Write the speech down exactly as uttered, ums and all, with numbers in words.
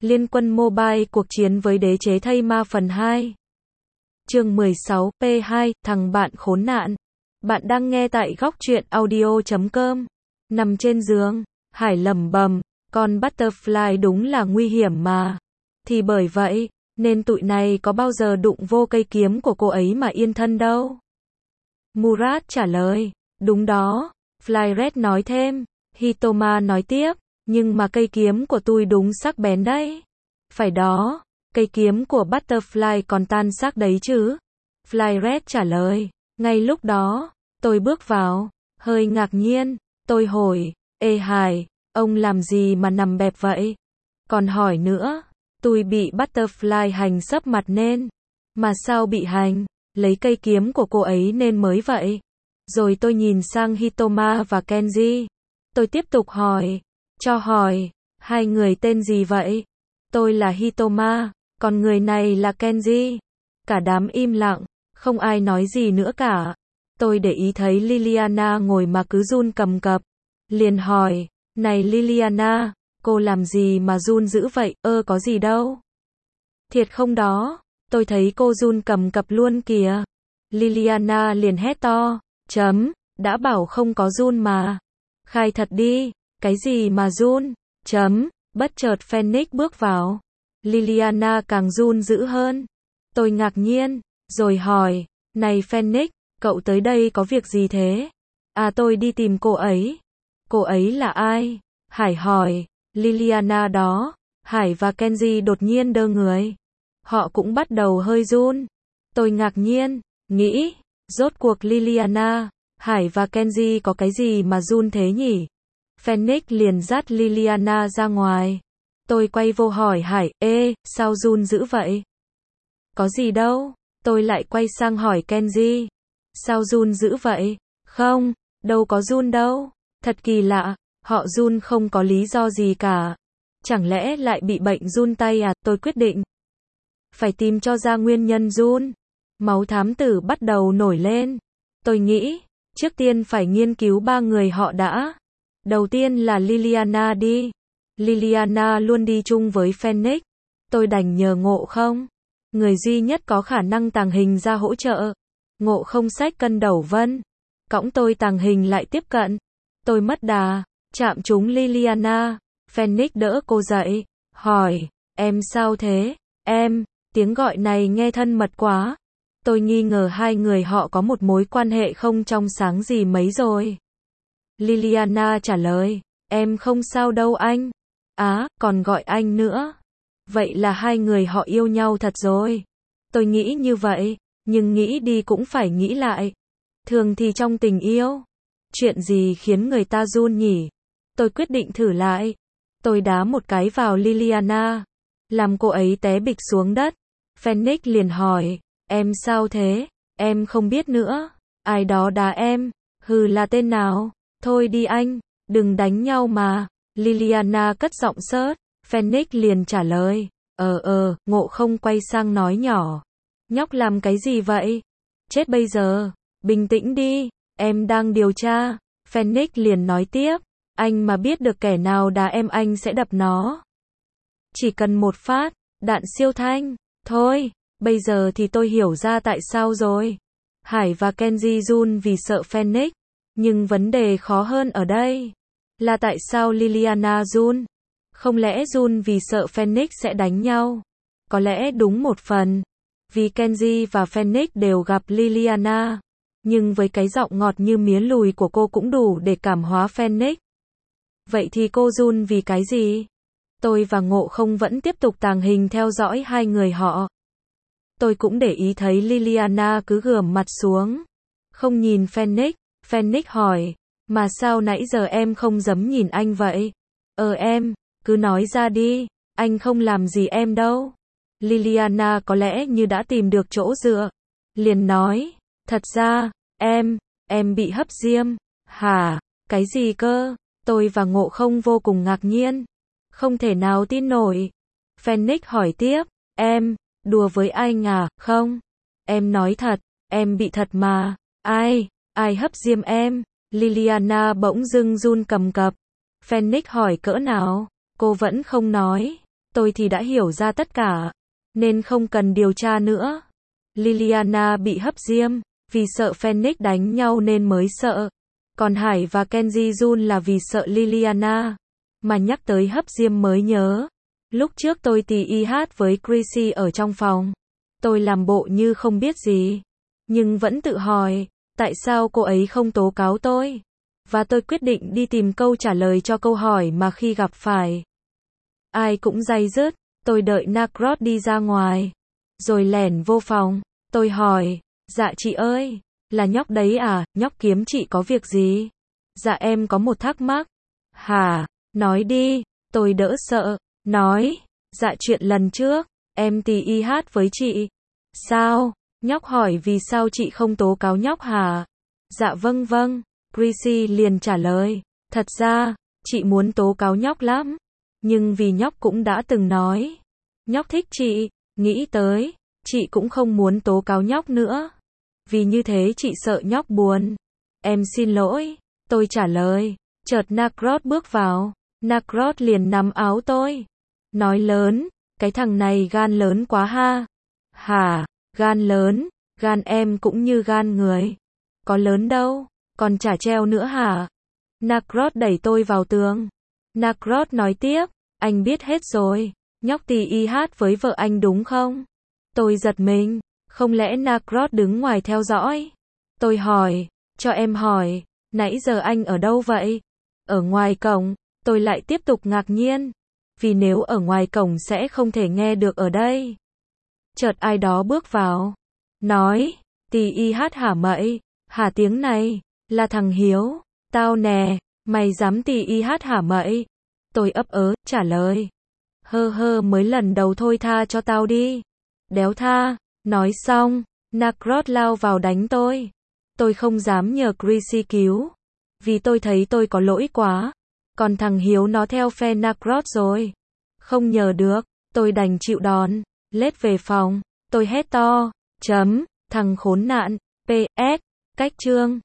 Liên quân mobile cuộc chiến với đế chế thây ma phần hai. Chương mười sáu, P hai, thằng bạn khốn nạn. Bạn đang nghe tại góc truyện audio chấm com. Nằm trên giường, Hải lẩm bẩm, con Butterfly đúng là nguy hiểm mà. Thì bởi vậy, nên tụi này có bao giờ đụng vô cây kiếm của cô ấy mà yên thân đâu. Murat trả lời, đúng đó. Flyret nói thêm, Hitoma nói tiếp, nhưng mà cây kiếm của tôi đúng sắc bén đấy. Phải đó, cây kiếm của Butterfly còn tan xác đấy chứ. Flyret trả lời, ngay lúc đó, tôi bước vào, hơi ngạc nhiên, tôi hỏi, ê Hải, ông làm gì mà nằm bẹp vậy? Còn hỏi nữa, tôi bị Butterfly hành sấp mặt nên. Mà sao bị hành? Lấy cây kiếm của cô ấy nên mới vậy. Rồi tôi nhìn sang Hitoma và Kenji. Tôi tiếp tục hỏi, cho hỏi, hai người tên gì vậy? Tôi là Hitoma, còn người này là Kenji. Cả đám im lặng, không ai nói gì nữa cả. Tôi để ý thấy Liliana ngồi mà cứ run cầm cập. Liền hỏi, này Liliana, cô làm gì mà run dữ vậy? Ơ có gì đâu. Thiệt không đó, tôi thấy cô run cầm cập luôn kìa. Liliana liền hét to, chấm, đã bảo không có run mà. Khai thật đi, cái gì mà run, chấm, bất chợt Phoenix bước vào. Liliana càng run dữ hơn. Tôi ngạc nhiên, rồi hỏi, này Phoenix, cậu tới đây có việc gì thế? À tôi đi tìm cô ấy. Cô ấy là ai? Hải hỏi, Liliana đó. Hải và Kenji đột nhiên đơ người. Họ cũng bắt đầu hơi run. Tôi ngạc nhiên, nghĩ, rốt cuộc Liliana, Hải và Kenji có cái gì mà run thế nhỉ? Phoenix liền dắt Liliana ra ngoài. Tôi quay vô hỏi Hải, ê, sao run dữ vậy? Có gì đâu. Tôi lại quay sang hỏi Kenji. Sao run dữ vậy? Không, đâu có run đâu. Thật kỳ lạ, họ run không có lý do gì cả. Chẳng lẽ lại bị bệnh run tay à? Tôi quyết định phải tìm cho ra nguyên nhân run. Máu thám tử bắt đầu nổi lên. Tôi nghĩ, trước tiên phải nghiên cứu ba người họ đã. Đầu tiên là Liliana đi. Liliana luôn đi chung với Phoenix. Tôi đành nhờ Ngộ không. Người duy nhất có khả năng tàng hình ra hỗ trợ. Ngộ không xách cân đầu vân. Cõng tôi tàng hình lại tiếp cận. Tôi mất đà, chạm trúng Liliana. Phoenix đỡ cô dậy. Hỏi, em sao thế? Em, tiếng gọi này nghe thân mật quá. Tôi nghi ngờ hai người họ có một mối quan hệ không trong sáng gì mấy rồi. Liliana trả lời, em không sao đâu anh. Á, còn gọi anh nữa. Vậy là hai người họ yêu nhau thật rồi. Tôi nghĩ như vậy, nhưng nghĩ đi cũng phải nghĩ lại. Thường thì trong tình yêu, chuyện gì khiến người ta run nhỉ? Tôi quyết định thử lại. Tôi đá một cái vào Liliana, làm cô ấy té bịch xuống đất. Phoenix liền hỏi, em sao thế? Em không biết nữa. Ai đó đá em? Hừ là tên nào? Thôi đi anh, đừng đánh nhau mà. Liliana cất giọng sớt. Phoenix liền trả lời, ờ ờ, Ngộ không quay sang nói nhỏ. Nhóc làm cái gì vậy? Chết bây giờ. Bình tĩnh đi, em đang điều tra. Phoenix liền nói tiếp, anh mà biết được kẻ nào đá em anh sẽ đập nó. Chỉ cần một phát, đạn siêu thanh. Thôi, bây giờ thì tôi hiểu ra tại sao rồi. Hải và Kenji run vì sợ Phoenix. Nhưng vấn đề khó hơn ở đây là tại sao Liliana run? Không lẽ run vì sợ Phoenix sẽ đánh nhau? Có lẽ đúng một phần. Vì Kenji và Phoenix đều gặp Liliana. Nhưng với cái giọng ngọt như mía lùi của cô cũng đủ để cảm hóa Phoenix. Vậy thì cô run vì cái gì? Tôi và Ngộ không vẫn tiếp tục tàng hình theo dõi hai người họ. Tôi cũng để ý thấy Liliana cứ gườm mặt xuống. Không nhìn Phoenix. Phoenix hỏi, mà sao nãy giờ em không dám nhìn anh vậy? Ờ em, cứ nói ra đi, anh không làm gì em đâu. Liliana có lẽ như đã tìm được chỗ dựa. Liền nói, thật ra, em, em bị hấp diêm. Hả? Cái gì cơ? Tôi và Ngộ không vô cùng ngạc nhiên. Không thể nào tin nổi. Phoenix hỏi tiếp, em, đùa với anh à? Không. Em nói thật, em bị thật mà. Ai? Ai hấp diêm em? Liliana bỗng dưng run cầm cập. Phoenix hỏi cỡ nào? Cô vẫn không nói. tôi thì đã hiểu ra tất cả, nên không cần điều tra nữa. Liliana bị hấp diêm, vì sợ Phoenix đánh nhau nên mới sợ. Còn Hải và Kenji Jun là vì sợ Liliana. Mà nhắc tới hấp diêm mới nhớ. Lúc trước tôi tì i hát với Chrissy ở trong phòng. Tôi làm bộ như không biết gì. Nhưng vẫn tự hỏi, tại sao cô ấy không tố cáo tôi? Và tôi quyết định đi tìm câu trả lời cho câu hỏi mà khi gặp phải. Ai cũng day dứt, tôi đợi Nacros đi ra ngoài. Rồi lẻn vô phòng, tôi hỏi, dạ chị ơi, là nhóc đấy à, nhóc kiếm chị có việc gì? Dạ em có một thắc mắc. Hả, nói đi, tôi đỡ sợ, nói, dạ chuyện lần trước, em tì i hát với chị. Sao? Nhóc hỏi vì sao chị không tố cáo nhóc hả? Dạ vâng vâng, Chrissy liền trả lời, thật ra, chị muốn tố cáo nhóc lắm. Nhưng vì nhóc cũng đã từng nói, nhóc thích chị, nghĩ tới, chị cũng không muốn tố cáo nhóc nữa. Vì như thế chị sợ nhóc buồn. Em xin lỗi, tôi trả lời. Chợt Nacros bước vào, Nacros liền nắm áo tôi. Nói lớn, cái thằng này gan lớn quá ha. Hả, gan lớn, gan em cũng như gan người. Có lớn đâu, còn chả treo nữa hả? Nacros đẩy tôi vào tường. Nacros nói tiếp, anh biết hết rồi, nhóc tì i hát với vợ anh đúng không? Tôi giật mình, không lẽ Nacros đứng ngoài theo dõi? Tôi hỏi, cho em hỏi, nãy giờ anh ở đâu vậy? Ở ngoài cổng, tôi lại tiếp tục ngạc nhiên, vì nếu ở ngoài cổng sẽ không thể nghe được ở đây. Chợt ai đó bước vào, nói, tì i hát hả mậy, hả tiếng này, là thằng Hiếu, tao nè, mày dám tì i hát hả mậy? Tôi ấp ớ, trả lời, hơ hơ mới lần đầu thôi tha cho tao đi. Đéo tha, nói xong, Nacros lao vào đánh tôi. Tôi không dám nhờ Chrissy cứu, vì tôi thấy tôi có lỗi quá. Còn thằng Hiếu nó theo phe Nacros rồi. Không nhờ được, tôi đành chịu đòn, lết về phòng, tôi hét to, chấm, thằng khốn nạn, pê ét, cách chương.